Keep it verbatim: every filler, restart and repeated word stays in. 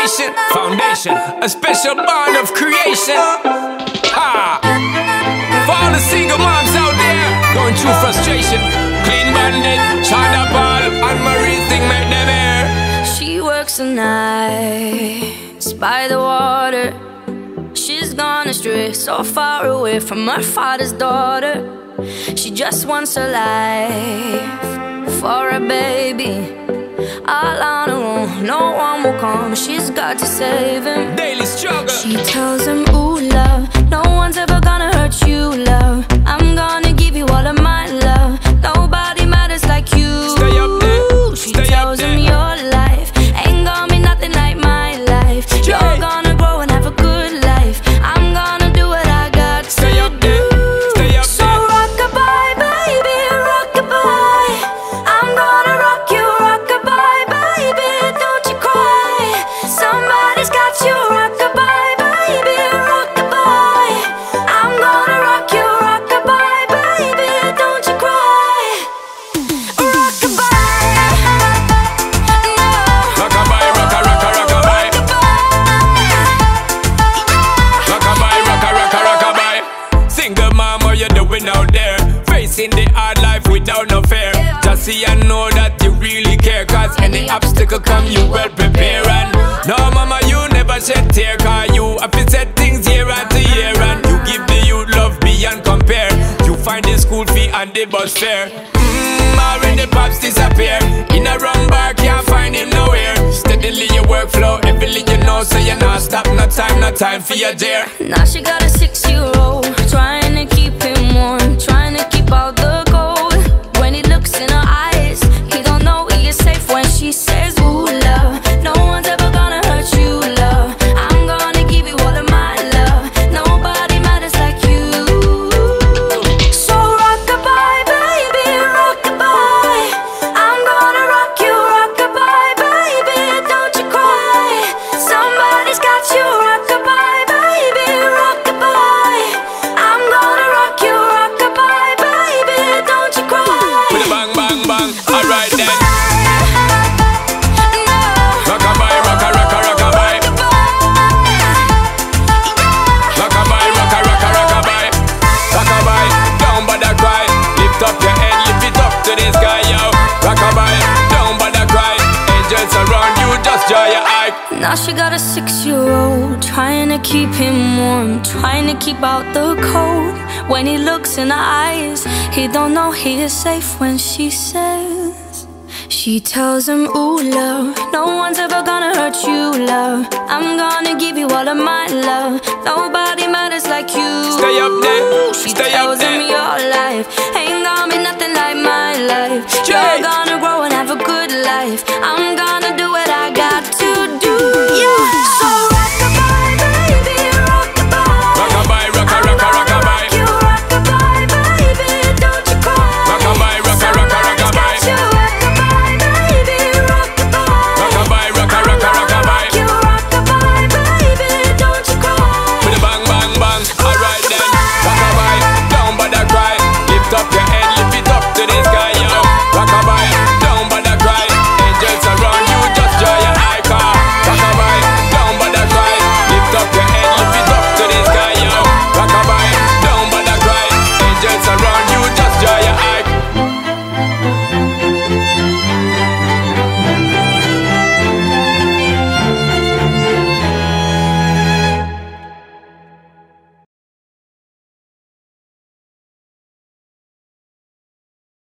inspiration, foundation, a special bond of creation. Ha! For all the single moms out there going through frustration, Clean Bandit, China Ball, and Marie thing make them air. She works the nights by the water. She's gone astray, so far away from her father's daughter. She just wants a life for a baby. All on her own, no one will come. She's got to save him. Daily struggle. She tells him, ooh, love, no one's ever gonna hurt you, love. I'm gonna give you all of my love. Nobody matters like you. Stay up there. She Stay tells up there. him your life ain't gonna be nothing like my life. You're gonna grow and have a good life. I'm gonna do what I got to Stay up there. Stay up so there. rock-a-bye, baby, rock-a-bye. I'm gonna rock you, rock-a-bye, baby, don't you cry. Somebody's got you, rock-a-bye, baby, rock-a-bye. I'm gonna rock you, rock-a-bye, baby, don't you cry. Rock-a-bye, no. Rock-a-bye, rocka, rocka, rock-a-bye. Rock-a-bye, rocka, rocka, rock-a-bye. Single mom, what you doing out there? Facing the hard life without no fear. Just see and know that you really care. Cause any obstacle come, you well prepare. And no mama, you never shed tear. Cause you have to set things year after year. And you give the youth love beyond compare. You find the school fee and the bus fare. Mmm, already pops disappear. In a wrong bar, can't find him nowhere. Steadily your workflow, everything you know. So you not stop, no time, no time for your dear. Now she got a six-year-old, trying to keep him warm, trying to keep out the cold. When he looks in her eyes, he don't know he is safe when she says, ooh, love, no one's ever gonna hurt you, love. I'm gonna give you all of my love. Nobody matters like you. So rock-a-bye, baby, rock-a-bye. I'm gonna rock you, rock-a-bye, baby, don't you cry. Somebody's got you, rock-a-bye, baby, rock-a-bye. I'm gonna rock you, rock-a-bye, baby, don't you cry. With a bang, bang, bang. Alright then. No. Rock-a-bye, rocka, rocka, rock-a-bye. Rock-a-bye, rocka, rocka, rock-a-bye. Rock-a-bye, down by the cry. Lift up your head, lift it up to the sky, yo. Rock-a-bye, down by the cry. Angels around you, just draw your eye. Now she got a six-year-old, trying to keep him warm, trying to keep out the cold. When he looks in her eyes, he don't know he is safe when she says. She tells him, ooh, love, no one's ever gonna hurt you, love. I'm gonna give you all of my love. Nobody matters like you. Stay up there, She stay up tells him there. your life ain't gonna be nothing like my life. You're Jay. gonna grow and have a good life.